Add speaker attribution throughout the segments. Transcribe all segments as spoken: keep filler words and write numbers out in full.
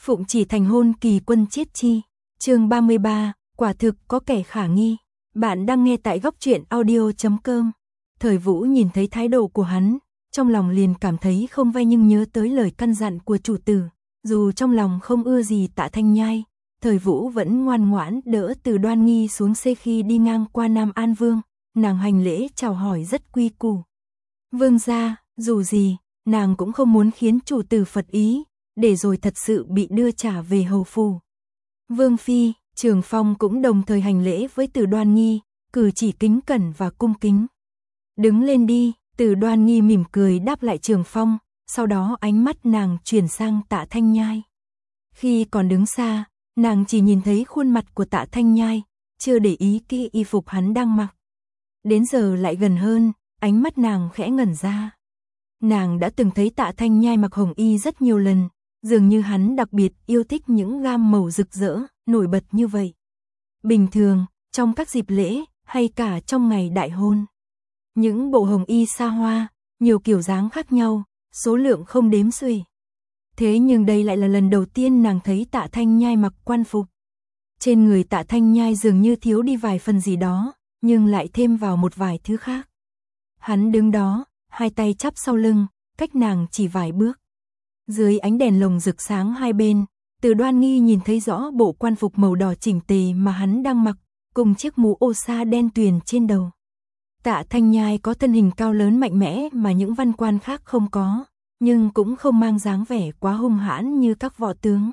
Speaker 1: Phụng chỉ thành hôn kỳ quân chiết chi. Chương ba mươi ba, quả thực có kẻ khả nghi. Bạn đang nghe tại góc truyện audio chấm com. Thời Vũ nhìn thấy thái độ của hắn, trong lòng liền cảm thấy không vay nhưng nhớ tới lời căn dặn của chủ tử, dù trong lòng không ưa gì Tạ Thanh Nhai, Thời Vũ vẫn ngoan ngoãn đỡ Từ Đoan Nghi xuống xe khi đi ngang qua Nam An Vương, nàng hành lễ chào hỏi rất quy củ. Vương gia, dù gì, nàng cũng không muốn khiến chủ tử phật ý, để rồi thật sự bị đưa trả về hầu phủ. Vương phi, Trường Phong cũng đồng thời hành lễ với Từ Đoan Nghi, cử chỉ kính cẩn và cung kính. Đứng lên đi, Từ Đoan Nghi mỉm cười đáp lại Trường Phong, sau đó ánh mắt nàng chuyển sang Tạ Thanh Nhai. Khi còn đứng xa, nàng chỉ nhìn thấy khuôn mặt của Tạ Thanh Nhai, chưa để ý kỹ y phục hắn đang mặc. Đến giờ lại gần hơn, ánh mắt nàng khẽ ngẩn ra. Nàng đã từng thấy Tạ Thanh Nhai mặc hồng y rất nhiều lần, dường như hắn đặc biệt yêu thích những gam màu rực rỡ, nổi bật như vậy. Bình thường, trong các dịp lễ, hay cả trong ngày đại hôn, những bộ hồng y xa hoa, nhiều kiểu dáng khác nhau, số lượng không đếm xuể. Thế nhưng đây lại là lần đầu tiên nàng thấy Tạ Thanh Nhai mặc quan phục. Trên người Tạ Thanh Nhai dường như thiếu đi vài phần gì đó, nhưng lại thêm vào một vài thứ khác. Hắn đứng đó, hai tay chắp sau lưng, cách nàng chỉ vài bước. Dưới ánh đèn lồng rực sáng hai bên, Từ Đoan Nghi nhìn thấy rõ bộ quan phục màu đỏ chỉnh tề mà hắn đang mặc, cùng chiếc mũ ô sa đen tuyền trên đầu. Tạ Thanh Nhai có thân hình cao lớn mạnh mẽ mà những văn quan khác không có, nhưng cũng không mang dáng vẻ quá hung hãn như các võ tướng.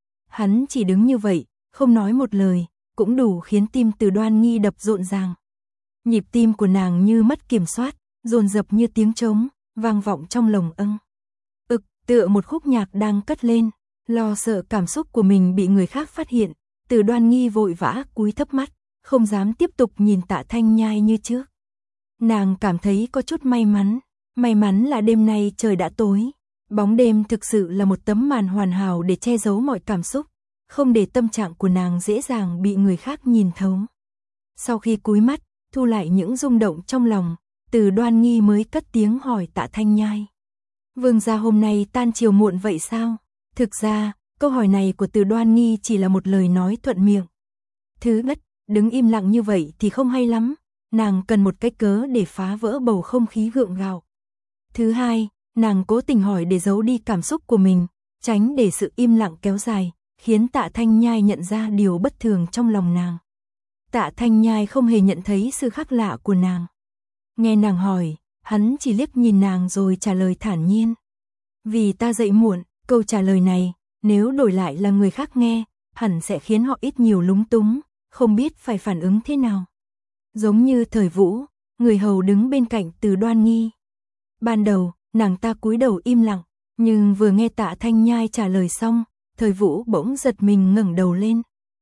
Speaker 1: Hắn chỉ đứng như vậy, không nói một lời, cũng đủ khiến tim Từ Đoan Nghi đập rộn ràng. Nhịp tim của nàng như mất kiểm soát, dồn dập như tiếng trống, vang vọng trong lồng âng. Ực, tựa một khúc nhạc đang cất lên, lo sợ cảm xúc của mình bị người khác phát hiện, Từ Đoan Nghi vội vã cúi thấp mắt, không dám tiếp tục nhìn Tạ Thanh Nhai như trước. Nàng cảm thấy có chút may mắn, may mắn là đêm nay trời đã tối, bóng đêm thực sự là một tấm màn hoàn hảo để che giấu mọi cảm xúc, không để tâm trạng của nàng dễ dàng bị người khác nhìn thấu. Sau khi cúi mắt, thu lại những rung động trong lòng, Từ Đoan Nghi mới cất tiếng hỏi Tạ Thanh Nhai. Vương gia hôm nay tan chiều muộn vậy sao? Thực ra, câu hỏi này của Từ Đoan Nghi chỉ là một lời nói thuận miệng. Thứ nhất, đứng im lặng như vậy thì không hay lắm, nàng cần một cái cớ để phá vỡ bầu không khí gượng gạo. Thứ hai, nàng cố tình hỏi để giấu đi cảm xúc của mình, tránh để sự im lặng kéo dài, khiến Tạ Thanh Nhai nhận ra điều bất thường trong lòng nàng. Tạ Thanh Nhai không hề nhận thấy sự khác lạ của nàng. Nghe nàng hỏi, hắn chỉ liếc nhìn nàng rồi trả lời thản nhiên. Vì ta dậy muộn, câu trả lời này, nếu đổi lại là người khác nghe, hẳn sẽ khiến họ ít nhiều lúng túng, không biết phải phản ứng thế nào. Giống như Thời Vũ, người hầu đứng bên cạnh Từ Đoan Nghi. Ban đầu, nàng ta cúi đầu im lặng, nhưng vừa nghe Tạ Thanh Nhai trả lời xong, Thời Vũ bỗng giật mình ngẩng đầu lên.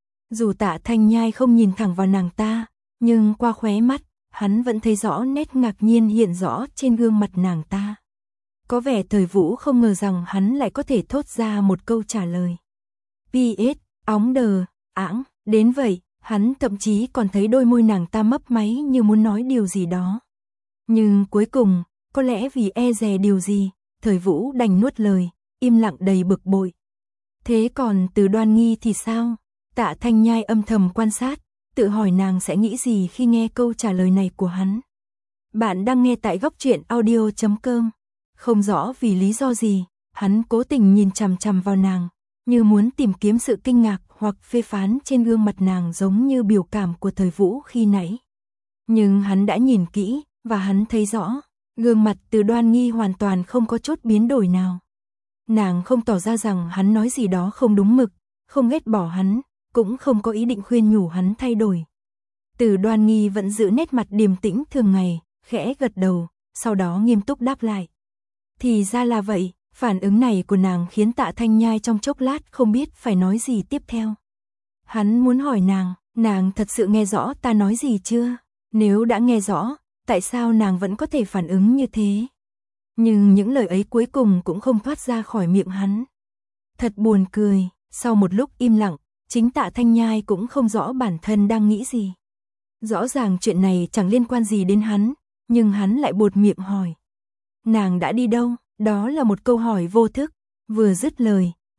Speaker 1: Dù Tạ Thanh Nhai không nhìn thẳng vào nàng ta, nhưng qua khóe mắt, hắn vẫn thấy rõ nét ngạc nhiên hiện rõ trên gương mặt nàng ta. Có vẻ Thời Vũ không ngờ rằng hắn lại có thể thốt ra một câu trả lời. pê ét, óng đờ, ãng, đến vậy, hắn thậm chí còn thấy đôi môi nàng ta mấp máy như muốn nói điều gì đó. Nhưng cuối cùng, có lẽ vì e dè điều gì, Thời Vũ đành nuốt lời, im lặng đầy bực bội. Thế còn Từ Đoan Nghi thì sao? Tạ Thanh Nhai âm thầm quan sát, tự hỏi nàng sẽ nghĩ gì khi nghe câu trả lời này của hắn. Bạn đang nghe tại góc truyện audio chấm com. Không rõ vì lý do gì, hắn cố tình nhìn chằm chằm vào nàng, như muốn tìm kiếm sự kinh ngạc hoặc phê phán trên gương mặt nàng giống như biểu cảm của Thời Vũ khi nãy. Nhưng hắn đã nhìn kỹ, và hắn thấy rõ, gương mặt Từ Đoan Nghi hoàn toàn không có chút biến đổi nào. Nàng không tỏ ra rằng hắn nói gì đó không đúng mực, không ghét bỏ hắn, cũng không có ý định khuyên nhủ hắn thay đổi. Từ Đoan Nghi vẫn giữ nét mặt điềm tĩnh thường ngày, khẽ gật đầu, sau đó nghiêm túc đáp lại. Thì ra là vậy, phản ứng này của nàng khiến Tạ Thanh Nhai trong chốc lát không biết phải nói gì tiếp theo. Hắn muốn hỏi nàng, nàng thật sự nghe rõ ta nói gì chưa? Nếu đã nghe rõ, tại sao nàng vẫn có thể phản ứng như thế? Nhưng những lời ấy cuối cùng cũng không thoát ra khỏi miệng hắn. Thật buồn cười, sau một lúc im lặng, chính Tạ Thanh Nhai cũng không rõ bản thân đang nghĩ gì. Rõ ràng chuyện này chẳng liên quan gì đến hắn, nhưng hắn lại buột miệng hỏi. Nàng đã đi đâu? Đó là một câu hỏi vô thức, vừa dứt lời,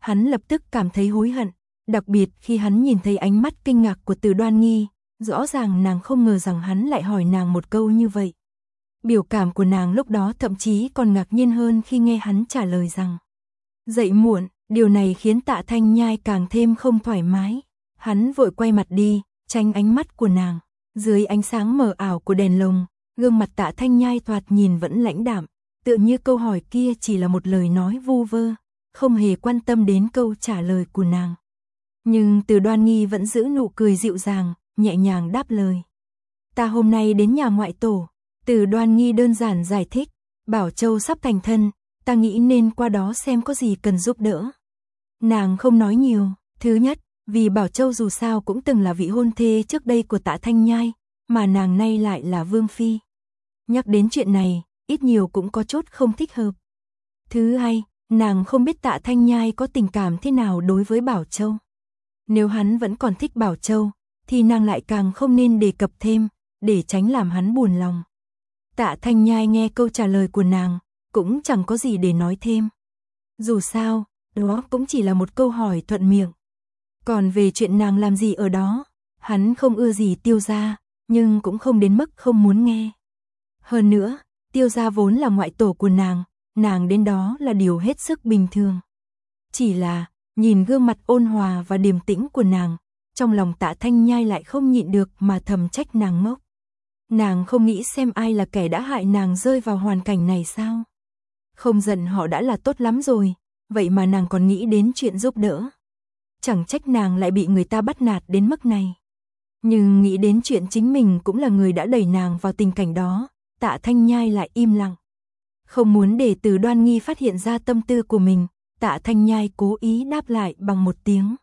Speaker 1: Hắn lập tức cảm thấy hối hận, đặc biệt khi hắn nhìn thấy ánh mắt kinh ngạc của Từ Đoan Nghi, rõ ràng nàng không ngờ rằng hắn lại hỏi nàng một câu như vậy. Biểu cảm của nàng lúc đó thậm chí còn ngạc nhiên hơn khi nghe hắn trả lời rằng dậy muộn, điều này khiến Tạ Thanh Nhai càng thêm không thoải mái. Hắn vội quay mặt đi, tránh ánh mắt của nàng. Dưới ánh sáng mờ ảo của đèn lồng, gương mặt Tạ Thanh Nhai thoạt nhìn vẫn lãnh đạm, tựa như câu hỏi kia chỉ là một lời nói vu vơ, không hề quan tâm đến câu trả lời của nàng. Nhưng Từ Đoan Nghi vẫn giữ nụ cười dịu dàng, nhẹ nhàng đáp lời. Ta hôm nay đến nhà ngoại tổ. Từ Đoan Nghi đơn giản giải thích, Bảo Châu sắp thành thân, ta nghĩ nên qua đó xem có gì cần giúp đỡ. Nàng không nói nhiều, thứ nhất, vì Bảo Châu dù sao cũng từng là vị hôn thê trước đây của Tạ Thanh Nhai, mà nàng nay lại là vương phi. Nhắc đến chuyện này, ít nhiều cũng có chút không thích hợp. Thứ hai, nàng không biết Tạ Thanh Nhai có tình cảm thế nào đối với Bảo Châu. Nếu hắn vẫn còn thích Bảo Châu, thì nàng lại càng không nên đề cập thêm, để tránh làm hắn buồn lòng. Tạ Thanh Nhai nghe câu trả lời của nàng, cũng chẳng có gì để nói thêm. Dù sao, đó cũng chỉ là một câu hỏi thuận miệng. Còn về chuyện nàng làm gì ở đó, hắn không ưa gì Tiêu gia, nhưng cũng không đến mức không muốn nghe. Hơn nữa, Tiêu gia vốn là ngoại tổ của nàng, nàng đến đó là điều hết sức bình thường. Chỉ là, nhìn gương mặt ôn hòa và điềm tĩnh của nàng, trong lòng Tạ Thanh Nhai lại không nhịn được mà thầm trách nàng ngốc. Nàng không nghĩ xem ai là kẻ đã hại nàng rơi vào hoàn cảnh này sao? Không giận họ đã là tốt lắm rồi, vậy mà nàng còn nghĩ đến chuyện giúp đỡ. Chẳng trách nàng lại bị người ta bắt nạt đến mức này. Nhưng nghĩ đến chuyện chính mình cũng là người đã đẩy nàng vào tình cảnh đó, Tạ Thanh Nhai lại im lặng. Không muốn để Từ Đoan Nghi phát hiện ra tâm tư của mình, Tạ Thanh Nhai cố ý đáp lại bằng một tiếng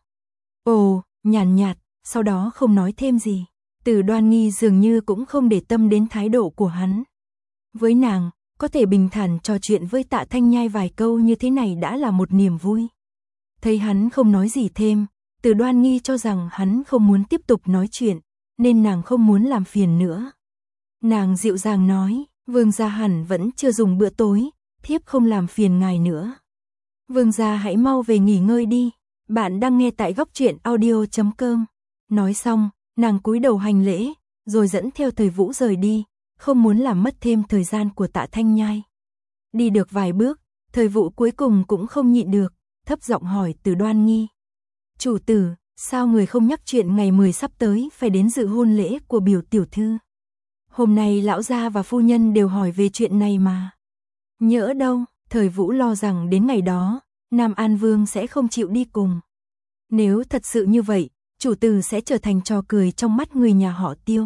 Speaker 1: ồ, nhàn nhạt, sau đó không nói thêm gì. Từ Đoan Nghi dường như cũng không để tâm đến thái độ của hắn. Với nàng, có thể bình thản trò chuyện với Tạ Thanh Nhai vài câu như thế này đã là một niềm vui. Thấy hắn không nói gì thêm, Từ Đoan Nghi cho rằng hắn không muốn tiếp tục nói chuyện, nên nàng không muốn làm phiền nữa. Nàng dịu dàng nói, vương gia hẳn vẫn chưa dùng bữa tối, thiếp không làm phiền ngài nữa. Vương gia hãy mau về nghỉ ngơi đi, bạn đang nghe tại góc truyện audio chấm com. Nói xong, nàng cúi đầu hành lễ, rồi dẫn theo Thời Vũ rời đi, không muốn làm mất thêm thời gian của Tạ Thanh Nhai. Đi được vài bước, Thời Vũ cuối cùng cũng không nhịn được, thấp giọng hỏi Từ Đoan Nghi. Chủ tử, sao người không nhắc chuyện ngày mười sắp tới phải đến dự hôn lễ của biểu tiểu thư? Hôm nay lão gia và phu nhân đều hỏi về chuyện này mà. Nhỡ đâu, Thời Vũ lo rằng đến ngày đó, Nam An Vương sẽ không chịu đi cùng. Nếu thật sự như vậy, chủ tử sẽ trở thành trò cười trong mắt người nhà họ Tiêu.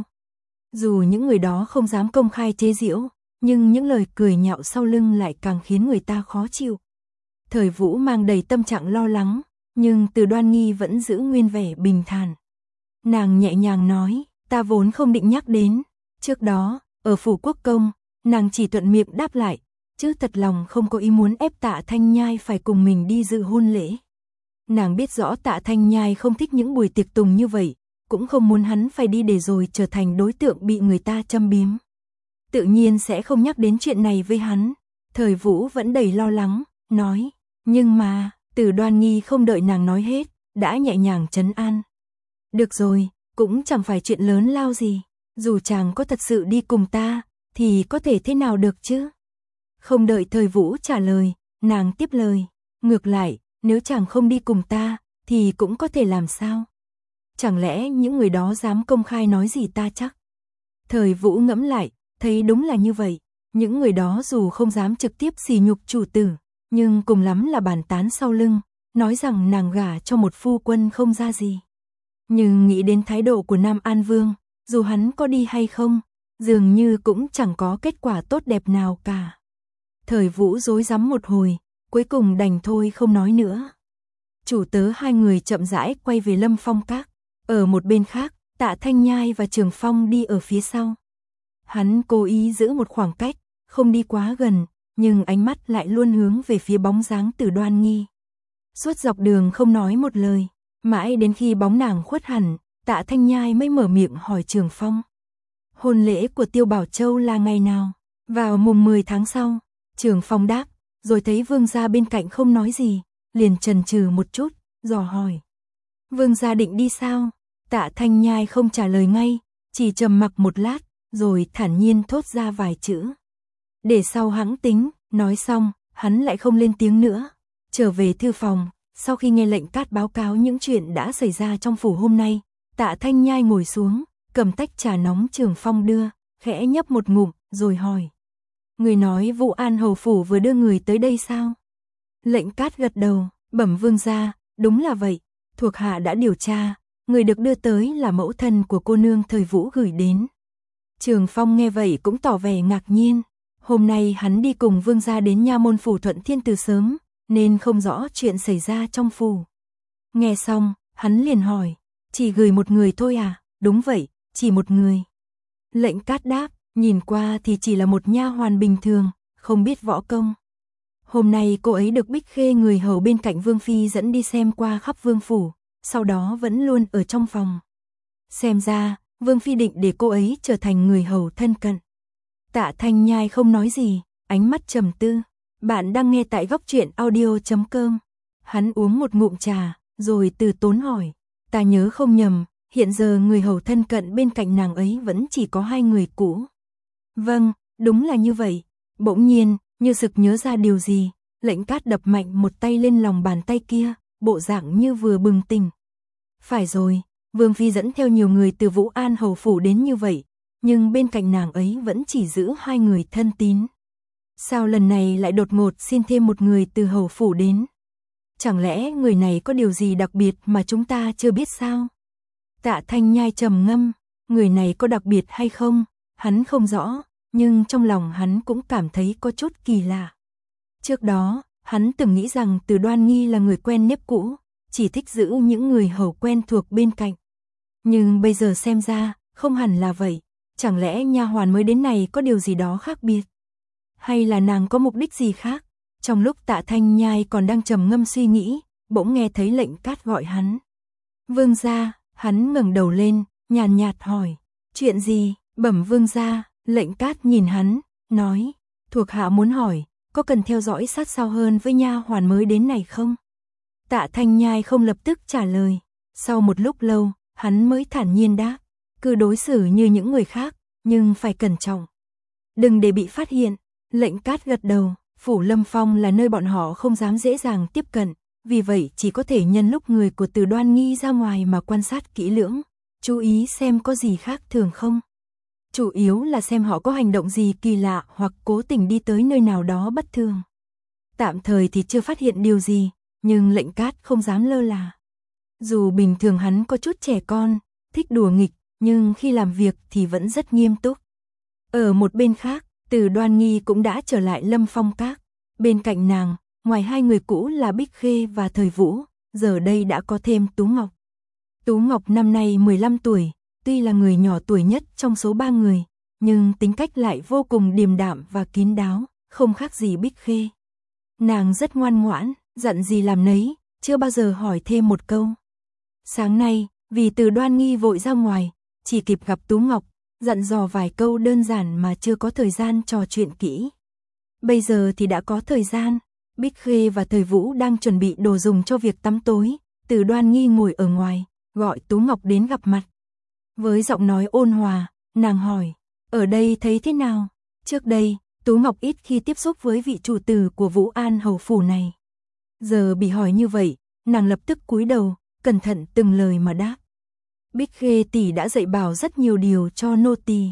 Speaker 1: Dù những người đó không dám công khai chế giễu, nhưng những lời cười nhạo sau lưng lại càng khiến người ta khó chịu. Thời Vũ mang đầy tâm trạng lo lắng, nhưng Từ Đoan Nghi vẫn giữ nguyên vẻ bình thản. Nàng nhẹ nhàng nói, ta vốn không định nhắc đến. Trước đó, ở phủ quốc công, nàng chỉ thuận miệng đáp lại, chứ thật lòng không có ý muốn ép Tạ Thanh Nhai phải cùng mình đi dự hôn lễ. Nàng biết rõ Tạ Thanh Nhai không thích những buổi tiệc tùng như vậy, cũng không muốn hắn phải đi để rồi trở thành đối tượng bị người ta châm biếm. Tự nhiên sẽ không nhắc đến chuyện này với hắn. Thời Vũ vẫn đầy lo lắng, nói, nhưng mà, Từ Đoan Nghi không đợi nàng nói hết, đã nhẹ nhàng trấn an. Được rồi, cũng chẳng phải chuyện lớn lao gì, dù chàng có thật sự đi cùng ta, thì có thể thế nào được chứ? Không đợi Thời Vũ trả lời, nàng tiếp lời, ngược lại, nếu chàng không đi cùng ta, thì cũng có thể làm sao? Chẳng lẽ những người đó dám công khai nói gì ta chắc? Thời Vũ ngẫm lại, thấy đúng là như vậy, những người đó dù không dám trực tiếp sỉ nhục chủ tử, nhưng cùng lắm là bàn tán sau lưng, nói rằng nàng gả cho một phu quân không ra gì. Nhưng nghĩ đến thái độ của Nam An Vương, dù hắn có đi hay không, dường như cũng chẳng có kết quả tốt đẹp nào cả. Thời Vũ rối rắm một hồi, cuối cùng đành thôi không nói nữa. Chủ tớ hai người chậm rãi quay về Lâm Phong Các. Ở một bên khác, Tạ Thanh Nhai và Trường Phong đi ở phía sau. Hắn cố ý giữ một khoảng cách, không đi quá gần, nhưng ánh mắt lại luôn hướng về phía bóng dáng Từ Đoan Nghi. Suốt dọc đường không nói một lời, mãi đến khi bóng nàng khuất hẳn, Tạ Thanh Nhai mới mở miệng hỏi Trường Phong. Hôn lễ của Tiêu Bảo Châu là ngày nào? Vào mùng mười tháng sau, Trường Phong đáp, rồi thấy vương gia bên cạnh không nói gì, liền chần chừ một chút, dò hỏi. Vương gia định đi sao? Tạ Thanh Nhai không trả lời ngay, chỉ trầm mặc một lát, rồi thản nhiên thốt ra vài chữ. Để sau hãng tính, nói xong, hắn lại không lên tiếng nữa. Trở về thư phòng, sau khi nghe lệnh Cát báo cáo những chuyện đã xảy ra trong phủ hôm nay, Tạ Thanh Nhai ngồi xuống, cầm tách trà nóng Trường Phong đưa, khẽ nhấp một ngụm, rồi hỏi. Người nói Vũ An hầu phủ vừa đưa người tới đây sao? Lệnh Cát gật đầu, bẩm vương gia, đúng là vậy, thuộc hạ đã điều tra, người được đưa tới là mẫu thân của cô nương Thời Vũ gửi đến. Trường Phong nghe vậy cũng tỏ vẻ ngạc nhiên, hôm nay hắn đi cùng vương gia đến nha môn phủ Thuận Thiên từ sớm, nên không rõ chuyện xảy ra trong phủ. Nghe xong, hắn liền hỏi, chỉ gửi một người thôi à? Đúng vậy, chỉ một người. Lệnh Cát đáp, nhìn qua thì chỉ là một nha hoàn bình thường, không biết võ công. Hôm nay cô ấy được Bích Khê người hầu bên cạnh Vương Phi dẫn đi xem qua khắp vương phủ, sau đó vẫn luôn ở trong phòng. Xem ra, Vương Phi định để cô ấy trở thành người hầu thân cận. Tạ Thanh Nhai không nói gì, ánh mắt trầm tư. Bạn đang nghe tại góc truyện audio chấm com. Hắn uống một ngụm trà, rồi từ tốn hỏi. Ta nhớ không nhầm, hiện giờ người hầu thân cận bên cạnh nàng ấy vẫn chỉ có hai người cũ. Vâng, đúng là như vậy. Bỗng nhiên, như sực nhớ ra điều gì, Lệnh Cát đập mạnh một tay lên lòng bàn tay kia, bộ dạng như vừa bừng tỉnh. Phải rồi, Vương Phi dẫn theo nhiều người từ Vũ An hầu phủ đến như vậy, nhưng bên cạnh nàng ấy vẫn chỉ giữ hai người thân tín. Sao lần này lại đột ngột xin thêm một người từ hầu phủ đến? Chẳng lẽ người này có điều gì đặc biệt mà chúng ta chưa biết sao? Tạ Thanh Nhai trầm ngâm, người này có đặc biệt hay không, hắn không rõ, nhưng trong lòng hắn cũng cảm thấy có chút kỳ lạ. Trước đó, hắn từng nghĩ rằng Từ Đoan Nghi là người quen nếp cũ, chỉ thích giữ những người hầu quen thuộc bên cạnh. Nhưng bây giờ xem ra, không hẳn là vậy, chẳng lẽ nha hoàn mới đến này có điều gì đó khác biệt? Hay là nàng có mục đích gì khác? Trong lúc Tạ Thanh Nhai còn đang trầm ngâm suy nghĩ, bỗng nghe thấy Lệnh Cát gọi hắn. Vương gia, hắn ngẩng đầu lên, nhàn nhạt hỏi. Chuyện gì? Bẩm vương gia. Lệnh Cát nhìn hắn, nói. Thuộc hạ muốn hỏi, có cần theo dõi sát sao hơn với nha hoàn mới đến này không? Tạ Thanh Nhai không lập tức trả lời. Sau một lúc lâu, hắn mới thản nhiên đáp. Cứ đối xử như những người khác, nhưng phải cẩn trọng. Đừng để bị phát hiện. Lệnh Cát gật đầu, phủ Lâm Phong là nơi bọn họ không dám dễ dàng tiếp cận, vì vậy chỉ có thể nhân lúc người của Từ Đoan Nghi ra ngoài mà quan sát kỹ lưỡng, chú ý xem có gì khác thường không. Chủ yếu là xem họ có hành động gì kỳ lạ hoặc cố tình đi tới nơi nào đó bất thường. Tạm thời thì chưa phát hiện điều gì, nhưng Lệnh Cát không dám lơ là. Dù bình thường hắn có chút trẻ con, thích đùa nghịch, nhưng khi làm việc thì vẫn rất nghiêm túc. Ở một bên khác, Từ Đoan Nghi cũng đã trở lại Lâm Phong Các. Bên cạnh nàng, ngoài hai người cũ là Bích Khê và Thời Vũ, giờ đây đã có thêm Tú Ngọc. Tú Ngọc năm nay mười lăm tuổi, tuy là người nhỏ tuổi nhất trong số ba người, nhưng tính cách lại vô cùng điềm đạm và kín đáo, không khác gì Bích Khê. Nàng rất ngoan ngoãn, dặn gì làm nấy, chưa bao giờ hỏi thêm một câu. Sáng nay, vì Từ Đoan Nghi vội ra ngoài, chỉ kịp gặp Tú Ngọc, dặn dò vài câu đơn giản mà chưa có thời gian trò chuyện kỹ. Bây giờ thì đã có thời gian, Bích Khê và Thời Vũ đang chuẩn bị đồ dùng cho việc tắm tối, Từ Đoan Nghi ngồi ở ngoài, gọi Tú Ngọc đến gặp mặt. Với giọng nói ôn hòa, nàng hỏi, ở đây thấy thế nào? Trước đây, Tú Ngọc ít khi tiếp xúc với vị chủ tử của Vũ An hầu phủ này. Giờ bị hỏi như vậy, nàng lập tức cúi đầu, cẩn thận từng lời mà đáp. Bích Khê tỷ đã dạy bảo rất nhiều điều cho nô tỳ.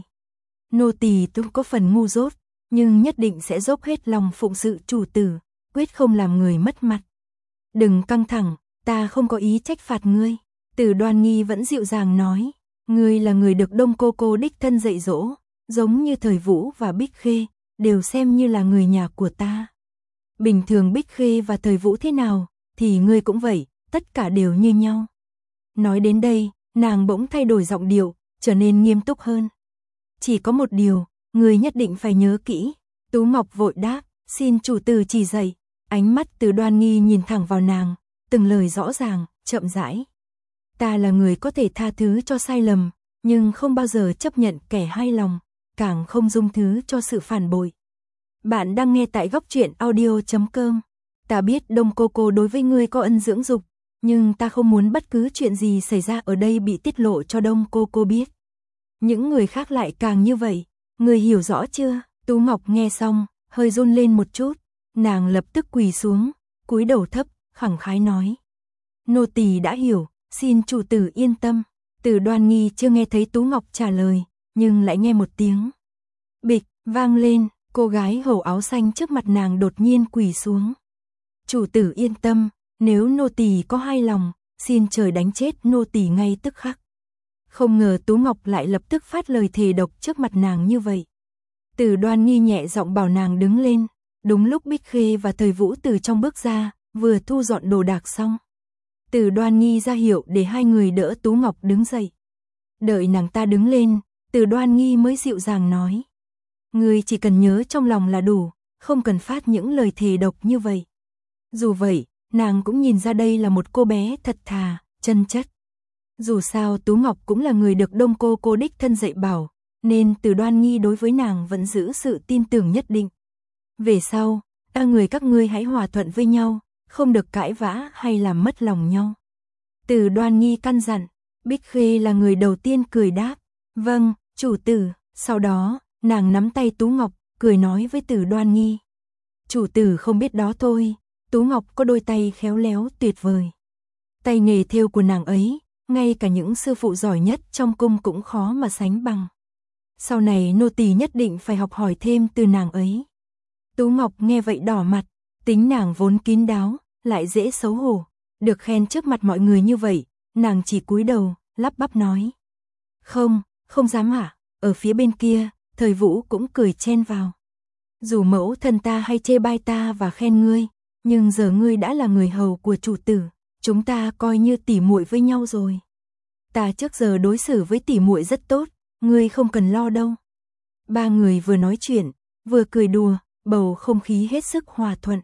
Speaker 1: Nô tỳ tuy có phần ngu dốt, nhưng nhất định sẽ dốc hết lòng phụng sự chủ tử, quyết không làm người mất mặt. Đừng căng thẳng, ta không có ý trách phạt ngươi. Từ Đoan Nghi vẫn dịu dàng nói, ngươi là người được Đông cô cô đích thân dạy dỗ, giống như Thời Vũ và Bích Khê, đều xem như là người nhà của ta. Bình thường Bích Khê và Thời Vũ thế nào, thì ngươi cũng vậy, tất cả đều như nhau. Nói đến đây, nàng bỗng thay đổi giọng điệu, trở nên nghiêm túc hơn. Chỉ có một điều, ngươi nhất định phải nhớ kỹ. Tú Ngọc vội đáp, xin chủ tử chỉ dạy. Ánh mắt Từ Đoan Nghi nhìn thẳng vào nàng, từng lời rõ ràng, chậm rãi. Ta là người có thể tha thứ cho sai lầm, nhưng không bao giờ chấp nhận kẻ hai lòng, càng không dung thứ cho sự phản bội. Bạn đang nghe tại góc truyện audio chấm com. Ta biết Đông cô cô đối với ngươi có ân dưỡng dục, nhưng ta không muốn bất cứ chuyện gì xảy ra ở đây bị tiết lộ cho Đông cô cô biết. Những người khác lại càng như vậy, ngươi hiểu rõ chưa? Tú Ngọc nghe xong, hơi run lên một chút, nàng lập tức quỳ xuống, cúi đầu thấp, khẳng khái nói. Nô tỳ đã hiểu, xin chủ tử yên tâm. Từ Đoan Nghi chưa nghe thấy Tú Ngọc trả lời, nhưng lại nghe một tiếng bịch vang lên, cô gái hầu áo xanh trước mặt nàng đột nhiên quỳ xuống. Chủ tử yên tâm, nếu nô tỳ có hai lòng, xin trời đánh chết nô tỳ ngay tức khắc. Không ngờ Tú Ngọc lại lập tức phát lời thề độc trước mặt nàng như vậy. Từ Đoan Nghi nhẹ giọng bảo nàng đứng lên, đúng lúc Bích Khê và Thời Vũ từ trong bước ra, vừa thu dọn đồ đạc xong. Từ Đoan Nghi ra hiệu để hai người đỡ Tú Ngọc đứng dậy. Đợi nàng ta đứng lên, Từ Đoan Nghi mới dịu dàng nói. Ngươi chỉ cần nhớ trong lòng là đủ, không cần phát những lời thề độc như vậy. Dù vậy, nàng cũng nhìn ra đây là một cô bé thật thà, chân chất. Dù sao Tú Ngọc cũng là người được Đông cô cô đích thân dạy bảo, nên Từ Đoan Nghi đối với nàng vẫn giữ sự tin tưởng nhất định. Về sau, ba người các ngươi hãy hòa thuận với nhau, không được cãi vã hay làm mất lòng nhau. Từ Đoan Nghi căn dặn, Bích Khê là người đầu tiên cười đáp. Vâng, chủ tử. Sau đó, nàng nắm tay Tú Ngọc, cười nói với Từ Đoan Nghi. Chủ tử không biết đó thôi, Tú Ngọc có đôi tay khéo léo tuyệt vời. Tay nghề thêu của nàng ấy, ngay cả những sư phụ giỏi nhất trong cung cũng khó mà sánh bằng. Sau này nô tỳ nhất định phải học hỏi thêm từ nàng ấy. Tú Ngọc nghe vậy đỏ mặt, tính nàng vốn kín đáo, lại dễ xấu hổ, được khen trước mặt mọi người như vậy, nàng chỉ cúi đầu, lắp bắp nói. Không, không dám hả? Ở phía bên kia, Thời Vũ cũng cười chen vào. Dù mẫu thân ta hay chê bai ta và khen ngươi, nhưng giờ ngươi đã là người hầu của chủ tử, chúng ta coi như tỉ muội với nhau rồi. Ta trước giờ đối xử với tỉ muội rất tốt, ngươi không cần lo đâu. Ba người vừa nói chuyện, vừa cười đùa, bầu không khí hết sức hòa thuận.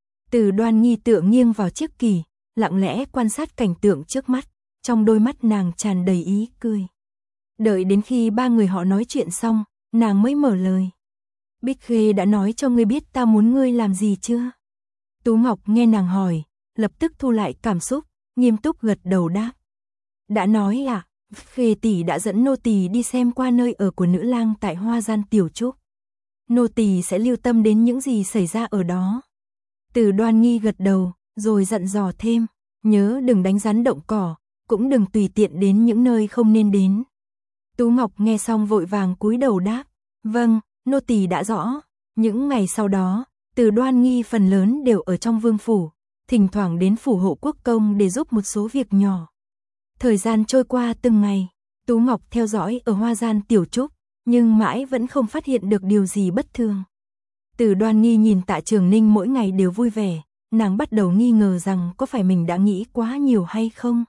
Speaker 1: Từ Đoan Nghi tựa nghiêng vào chiếc kỷ, lặng lẽ quan sát cảnh tượng trước mắt, trong đôi mắt nàng tràn đầy ý cười. Đợi đến khi ba người họ nói chuyện xong, nàng mới mở lời. Bích Khê đã nói cho ngươi biết ta muốn ngươi làm gì chưa? Tú Ngọc nghe nàng hỏi, lập tức thu lại cảm xúc, nghiêm túc gật đầu đáp. Đã nói à, Khê tỷ đã dẫn nô tỳ đi xem qua nơi ở của nữ lang tại Hoa Gian Tiểu Trúc. Nô tỳ sẽ lưu tâm đến những gì xảy ra ở đó. Từ Đoan Nghi gật đầu, rồi dặn dò thêm, nhớ đừng đánh rắn động cỏ, cũng đừng tùy tiện đến những nơi không nên đến. Tú Ngọc nghe xong vội vàng cúi đầu đáp, vâng, nô tỳ đã rõ. Những ngày sau đó, Từ Đoan Nghi phần lớn đều ở trong vương phủ, thỉnh thoảng đến phủ hộ quốc công để giúp một số việc nhỏ. Thời gian trôi qua từng ngày, Tú Ngọc theo dõi ở Hoa Gian Tiểu Trúc, nhưng mãi vẫn không phát hiện được điều gì bất thường. Từ Đoan Nghi nhìn Tạ Trường Ninh mỗi ngày đều vui vẻ, nàng bắt đầu nghi ngờ rằng có phải mình đã nghĩ quá nhiều hay không.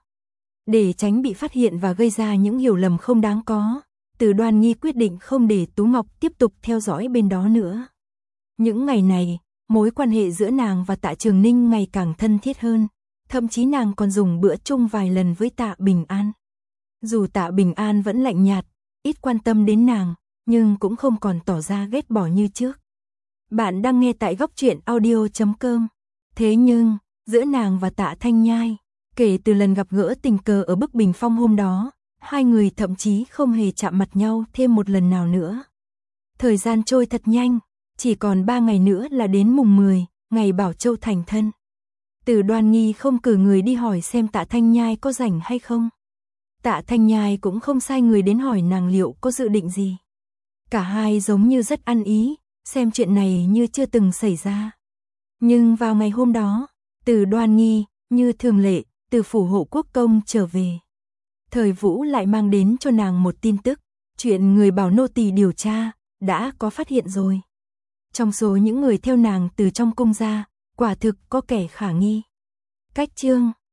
Speaker 1: Để tránh bị phát hiện và gây ra những hiểu lầm không đáng có, Từ Đoan Nghi quyết định không để Tú Ngọc tiếp tục theo dõi bên đó nữa. Những ngày này, mối quan hệ giữa nàng và Tạ Trường Ninh ngày càng thân thiết hơn, thậm chí nàng còn dùng bữa chung vài lần với Tạ Bình An. Dù Tạ Bình An vẫn lạnh nhạt, ít quan tâm đến nàng, nhưng cũng không còn tỏ ra ghét bỏ như trước. Bạn đang nghe tại góc truyện audio chấm com. Thế nhưng, giữa nàng và Tạ Thanh Nhai, kể từ lần gặp gỡ tình cờ ở bức bình phong hôm đó, hai người thậm chí không hề chạm mặt nhau thêm một lần nào nữa. Thời gian trôi thật nhanh, chỉ còn ba ngày nữa là đến mùng mười, ngày Bảo Châu thành thân. Từ Đoan Nghi không cử người đi hỏi xem Tạ Thanh Nhai có rảnh hay không. Tạ Thanh Nhai cũng không sai người đến hỏi nàng liệu có dự định gì. Cả hai giống như rất ăn ý, xem chuyện này như chưa từng xảy ra. Nhưng vào ngày hôm đó, Từ Đoan Nghi, như thường lệ, từ phủ hộ quốc công trở về. Thời Vũ lại mang đến cho nàng một tin tức, chuyện người bảo nô tỳ điều tra, đã có phát hiện rồi. Trong số những người theo nàng từ trong cung ra, quả thực có kẻ khả nghi. Cách chương